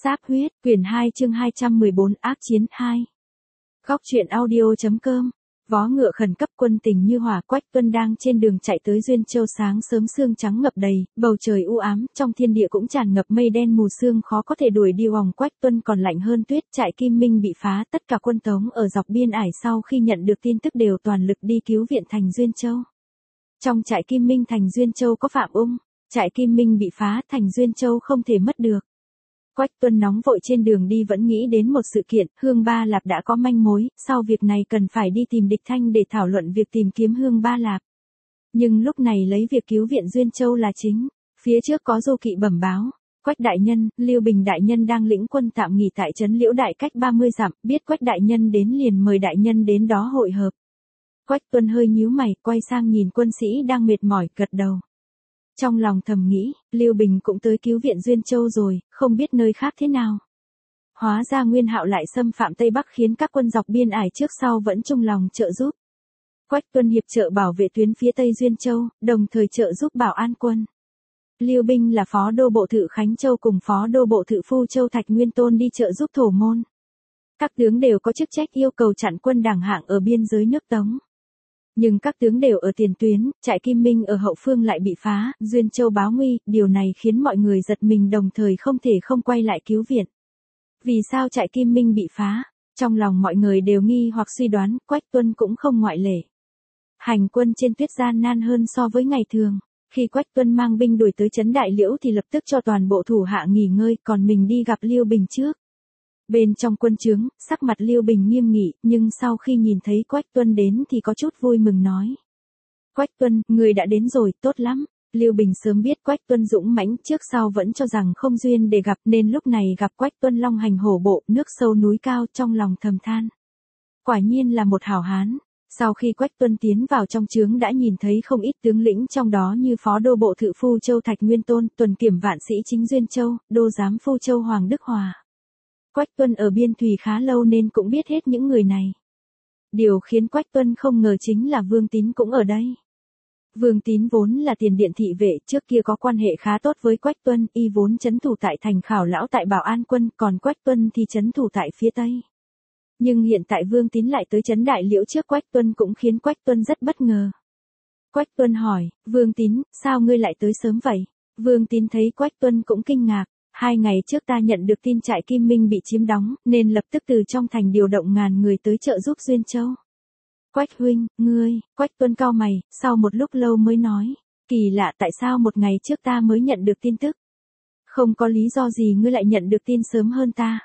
Sáp huyết, quyển 2 chương 214 ác chiến 2. Góc truyện audio.com. Vó ngựa khẩn cấp quân tình như hỏa. Quách Tuân đang trên đường chạy tới Duyên Châu, sáng sớm sương trắng ngập đầy, bầu trời u ám, trong thiên địa cũng tràn ngập mây đen mù sương khó có thể đuổi đi vòng. Quách Tuân còn lạnh hơn tuyết. Trại Kim Minh bị phá, tất cả quân Tống ở dọc biên ải sau khi nhận được tin tức đều toàn lực đi cứu viện thành Duyên Châu. Trong trại Kim Minh thành Duyên Châu có Phạm Ung, trại Kim Minh bị phá, thành Duyên Châu không thể mất được. Quách Tuân nóng vội trên đường đi vẫn nghĩ đến một sự kiện, Hương Ba Lạp đã có manh mối, sau việc này cần phải đi tìm Địch Thanh để thảo luận việc tìm kiếm Hương Ba Lạp. Nhưng lúc này lấy việc cứu viện Duyên Châu là chính, phía trước có Du Kỵ bẩm báo, Quách đại nhân, Lưu Bình đại nhân đang lĩnh quân tạm nghỉ tại trấn Liễu Đại cách 30 dặm, biết Quách đại nhân đến liền mời đại nhân đến đó hội hợp. Quách Tuân hơi nhíu mày, quay sang nhìn quân sĩ đang mệt mỏi, gật đầu. Trong lòng thầm nghĩ, Lưu Bình cũng tới cứu viện Duyên Châu rồi, không biết nơi khác thế nào. Hóa ra Nguyên Hạo lại xâm phạm Tây Bắc khiến các quân dọc biên ải trước sau vẫn chung lòng trợ giúp. Quách Tuân hiệp trợ bảo vệ tuyến phía Tây Duyên Châu, đồng thời trợ giúp bảo an quân. Lưu Binh là phó đô bộ thự Khánh Châu cùng phó đô bộ thự Phu Châu Thạch Nguyên Tôn đi trợ giúp thổ môn. Các tướng đều có chức trách yêu cầu chặn quân đảng hạng ở biên giới nước Tống. Nhưng các tướng đều ở tiền tuyến, trại Kim Minh ở hậu phương lại bị phá, Duyên Châu báo nguy, điều này khiến mọi người giật mình đồng thời không thể không quay lại cứu viện. Vì sao trại Kim Minh bị phá? Trong lòng mọi người đều nghi hoặc suy đoán, Quách Tuân cũng không ngoại lệ. Hành quân trên tuyết gian nan hơn so với ngày thường. Khi Quách Tuân mang binh đuổi tới trấn Đại Liễu thì lập tức cho toàn bộ thủ hạ nghỉ ngơi, còn mình đi gặp Lưu Bình trước. Bên trong quân trướng, sắc mặt Lưu Bình nghiêm nghị, nhưng sau khi nhìn thấy Quách Tuân đến thì có chút vui mừng nói. Quách Tuân, người đã đến rồi, tốt lắm. Lưu Bình sớm biết Quách Tuân dũng mãnh, trước sau vẫn cho rằng không duyên để gặp, nên lúc này gặp Quách Tuân long hành hổ bộ, nước sâu núi cao, trong lòng thầm than. Quả nhiên là một hảo hán. Sau khi Quách Tuân tiến vào trong trướng đã nhìn thấy không ít tướng lĩnh trong đó như phó đô bộ thự Phu Châu Thạch Nguyên Tôn, tuần kiểm vạn sĩ chính Duyên Châu, đô giám Phu Châu Hoàng Đức Hòa. Quách Tuân ở biên thùy khá lâu nên cũng biết hết những người này. Điều khiến Quách Tuân không ngờ chính là Vương Tín cũng ở đây. Vương Tín vốn là tiền điện thị vệ, trước kia có quan hệ khá tốt với Quách Tuân, y vốn trấn thủ tại thành Khảo Lão tại Bảo An quân, còn Quách Tuân thì trấn thủ tại phía Tây. Nhưng hiện tại Vương Tín lại tới trấn Đại Liễu trước Quách Tuân cũng khiến Quách Tuân rất bất ngờ. Quách Tuân hỏi, Vương Tín, sao ngươi lại tới sớm vậy? Vương Tín thấy Quách Tuân cũng kinh ngạc. 2 ngày trước ta nhận được tin trại Kim Minh bị chiếm đóng, nên lập tức từ trong thành điều động ngàn người tới trợ giúp Duyên Châu. Quách huynh, ngươi, Quách Tuân cau mày, sau một lúc lâu mới nói, kỳ lạ tại sao một ngày trước ta mới nhận được tin tức. Không có lý do gì ngươi lại nhận được tin sớm hơn ta.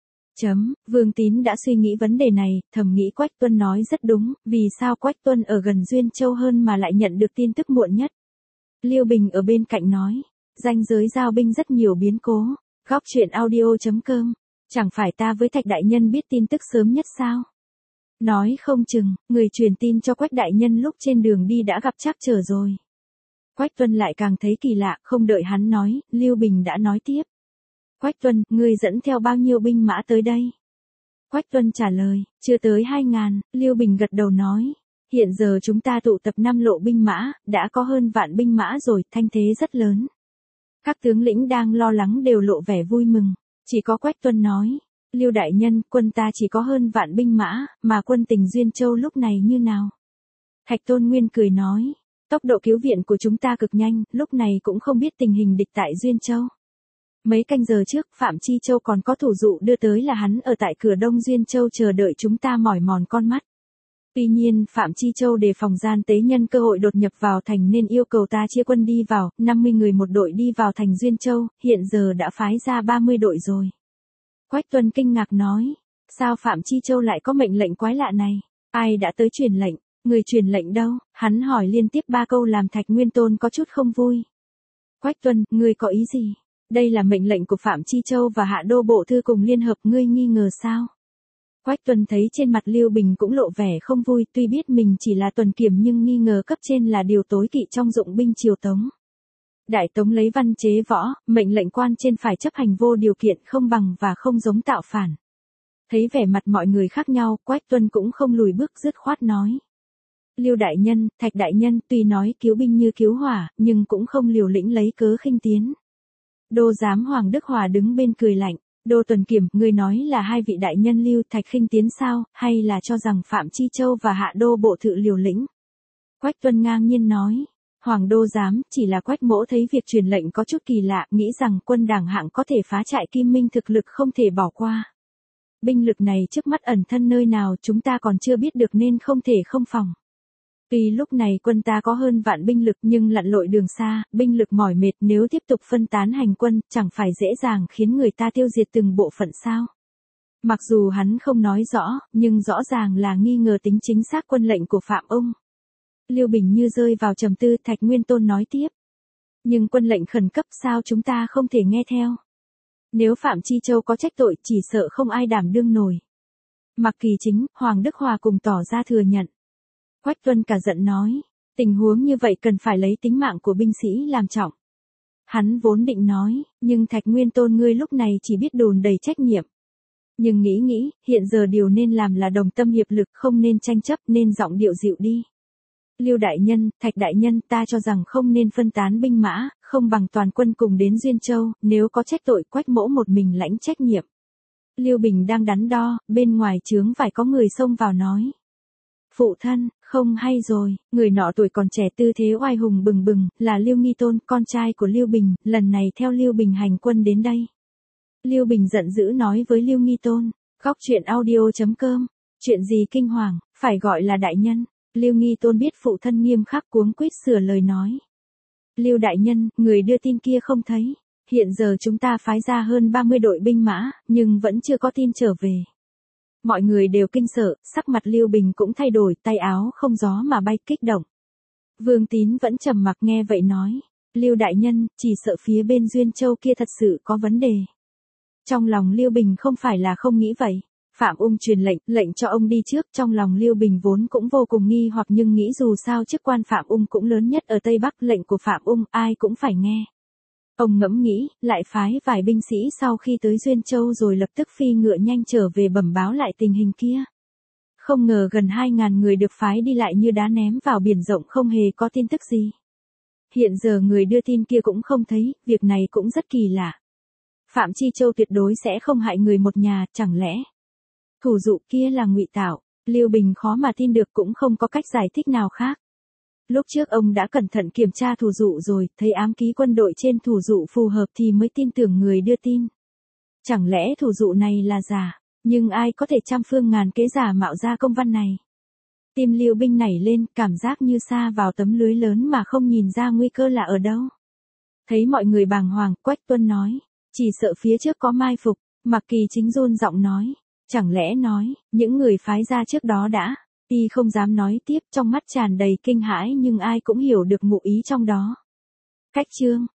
Vương Tín đã suy nghĩ vấn đề này, thầm nghĩ Quách Tuân nói rất đúng, vì sao Quách Tuân ở gần Duyên Châu hơn mà lại nhận được tin tức muộn nhất. Lưu Bình ở bên cạnh nói. Ranh giới giao binh rất nhiều biến cố. Góc truyện audio.com. Chẳng phải ta với Thạch đại nhân biết tin tức sớm nhất sao? Nói không chừng, người truyền tin cho Quách đại nhân lúc trên đường đi đã gặp trắc trở rồi. Quách Tuân lại càng thấy kỳ lạ, không đợi hắn nói, Lưu Bình đã nói tiếp. Quách Tuân, ngươi dẫn theo bao nhiêu binh mã tới đây? Quách Tuân trả lời, chưa tới 2.000, Lưu Bình gật đầu nói. Hiện giờ chúng ta tụ tập 5 lộ binh mã, đã có hơn vạn binh mã rồi, thanh thế rất lớn. Các tướng lĩnh đang lo lắng đều lộ vẻ vui mừng, chỉ có Quách Tuân nói, Lưu đại nhân, quân ta chỉ có hơn vạn binh mã, mà quân tình Duyên Châu lúc này như nào? Thạch Tôn Nguyên cười nói, tốc độ cứu viện của chúng ta cực nhanh, lúc này cũng không biết tình hình địch tại Duyên Châu. Mấy canh giờ trước, Phạm Chi Châu còn có thủ dụ đưa tới là hắn ở tại cửa đông Duyên Châu chờ đợi chúng ta mỏi mòn con mắt. Tuy nhiên, Phạm Chi Châu đề phòng gian tế nhân cơ hội đột nhập vào thành nên yêu cầu ta chia quân đi vào, 50 người một đội đi vào thành Duyên Châu, hiện giờ đã phái ra 30 đội rồi. Quách Tuân kinh ngạc nói, sao Phạm Chi Châu lại có mệnh lệnh quái lạ này? Ai đã tới truyền lệnh? Người truyền lệnh đâu? Hắn hỏi liên tiếp 3 câu làm Thạch Nguyên Tôn có chút không vui. Quách Tuân, ngươi có ý gì? Đây là mệnh lệnh của Phạm Chi Châu và Hạ Đô Bộ Thư cùng liên hợp, ngươi nghi ngờ sao? Quách Tuân thấy trên mặt Lưu Bình cũng lộ vẻ không vui, tuy biết mình chỉ là tuần kiểm nhưng nghi ngờ cấp trên là điều tối kỵ trong dụng binh triều Tống. Đại Tống lấy văn chế võ, mệnh lệnh quan trên phải chấp hành vô điều kiện, không bằng và không giống tạo phản. Thấy vẻ mặt mọi người khác nhau, Quách Tuân cũng không lùi bước dứt khoát nói. Lưu đại nhân, Thạch đại nhân, tuy nói cứu binh như cứu hỏa, nhưng cũng không liều lĩnh lấy cớ khinh tiến. Đô giám Hoàng Đức Hòa đứng bên cười lạnh. Đô Tuần Kiểm, ngươi nói là hai vị đại nhân Lưu Thạch Khinh tiến sao, hay là cho rằng Phạm Chi Châu và Hạ Đô bộ thự liều lĩnh? Quách Tuân ngang nhiên nói. Hoàng đô dám, chỉ là Quách mỗ thấy việc truyền lệnh có chút kỳ lạ, nghĩ rằng quân đảng hạng có thể phá trại Kim Minh thực lực không thể bỏ qua. Binh lực này trước mắt ẩn thân nơi nào chúng ta còn chưa biết được nên không thể không phòng. Tuy lúc này quân ta có hơn vạn binh lực nhưng lặn lội đường xa, binh lực mỏi mệt, nếu tiếp tục phân tán hành quân, chẳng phải dễ dàng khiến người ta tiêu diệt từng bộ phận sao. Mặc dù hắn không nói rõ, nhưng rõ ràng là nghi ngờ tính chính xác quân lệnh của Phạm Ung. Lưu Bình như rơi vào trầm tư, Thạch Nguyên Tôn nói tiếp. Nhưng quân lệnh khẩn cấp sao chúng ta không thể nghe theo? Nếu Phạm Chi Châu có trách tội chỉ sợ không ai đảm đương nổi. Mạc Kỳ Chính, Hoàng Đức Hòa cùng tỏ ra thừa nhận. Quách Tuân cả giận nói, tình huống như vậy cần phải lấy tính mạng của binh sĩ làm trọng. Hắn vốn định nói, nhưng Thạch Nguyên Tôn ngươi lúc này chỉ biết đùn đầy trách nhiệm. Nhưng nghĩ, hiện giờ điều nên làm là đồng tâm hiệp lực, không nên tranh chấp, nên giọng điệu dịu đi. Lưu đại nhân, Thạch đại nhân, ta cho rằng không nên phân tán binh mã, không bằng toàn quân cùng đến Duyên Châu, nếu có trách tội Quách mỗ một mình lãnh trách nhiệm. Lưu Bình đang đắn đo, bên ngoài trướng phải có người xông vào nói. Phụ thân, không hay rồi, người nọ tuổi còn trẻ tư thế oai hùng bừng bừng, là Lưu Nghi Tôn, con trai của Lưu Bình, lần này theo Lưu Bình hành quân đến đây. Lưu Bình giận dữ nói với Lưu Nghi Tôn, góc chuyện audio.com, chuyện gì kinh hoàng, phải gọi là đại nhân. Lưu Nghi Tôn biết phụ thân nghiêm khắc cuống quýt sửa lời nói. Lưu đại nhân, người đưa tin kia không thấy. Hiện giờ chúng ta phái ra hơn 30 đội binh mã, nhưng vẫn chưa có tin trở về. Mọi người đều kinh sợ, sắc mặt Lưu Bình cũng thay đổi, tay áo không gió mà bay kích động. Vương Tín vẫn trầm mặc nghe vậy nói. Lưu đại nhân, chỉ sợ phía bên Duyên Châu kia thật sự có vấn đề. Trong lòng Lưu Bình không phải là không nghĩ vậy. Phạm Ung truyền lệnh cho ông đi trước, trong lòng Lưu Bình vốn cũng vô cùng nghi hoặc nhưng nghĩ dù sao chức quan Phạm Ung cũng lớn nhất ở Tây Bắc, lệnh của Phạm Ung ai cũng phải nghe. Ông ngẫm nghĩ, lại phái vài binh sĩ sau khi tới Duyên Châu rồi lập tức phi ngựa nhanh trở về bẩm báo lại tình hình kia. Không ngờ gần 2.000 người được phái đi lại như đá ném vào biển rộng không hề có tin tức gì. Hiện giờ người đưa tin kia cũng không thấy, việc này cũng rất kỳ lạ. Phạm Chi Châu tuyệt đối sẽ không hại người một nhà, chẳng lẽ thủ dụ kia là ngụy tạo? Lưu Bình khó mà tin được, cũng không có cách giải thích nào khác. Lúc trước ông đã cẩn thận kiểm tra thủ dụ rồi, thấy ám ký quân đội trên thủ dụ phù hợp thì mới tin tưởng người đưa tin. Chẳng lẽ thủ dụ này là giả? Nhưng ai có thể trăm phương ngàn kế giả mạo ra công văn này? Tim Lưu Bình nảy lên, cảm giác như sa vào tấm lưới lớn mà không nhìn ra nguy cơ là ở đâu. Thấy mọi người bàng hoàng, Quách Tuân nói, chỉ sợ phía trước có mai phục. Mạc Kỳ Chính run giọng nói, chẳng lẽ nói, những người phái ra trước đó đã. Y không dám nói tiếp, trong mắt tràn đầy kinh hãi nhưng ai cũng hiểu được ngụ ý trong đó. Cách chương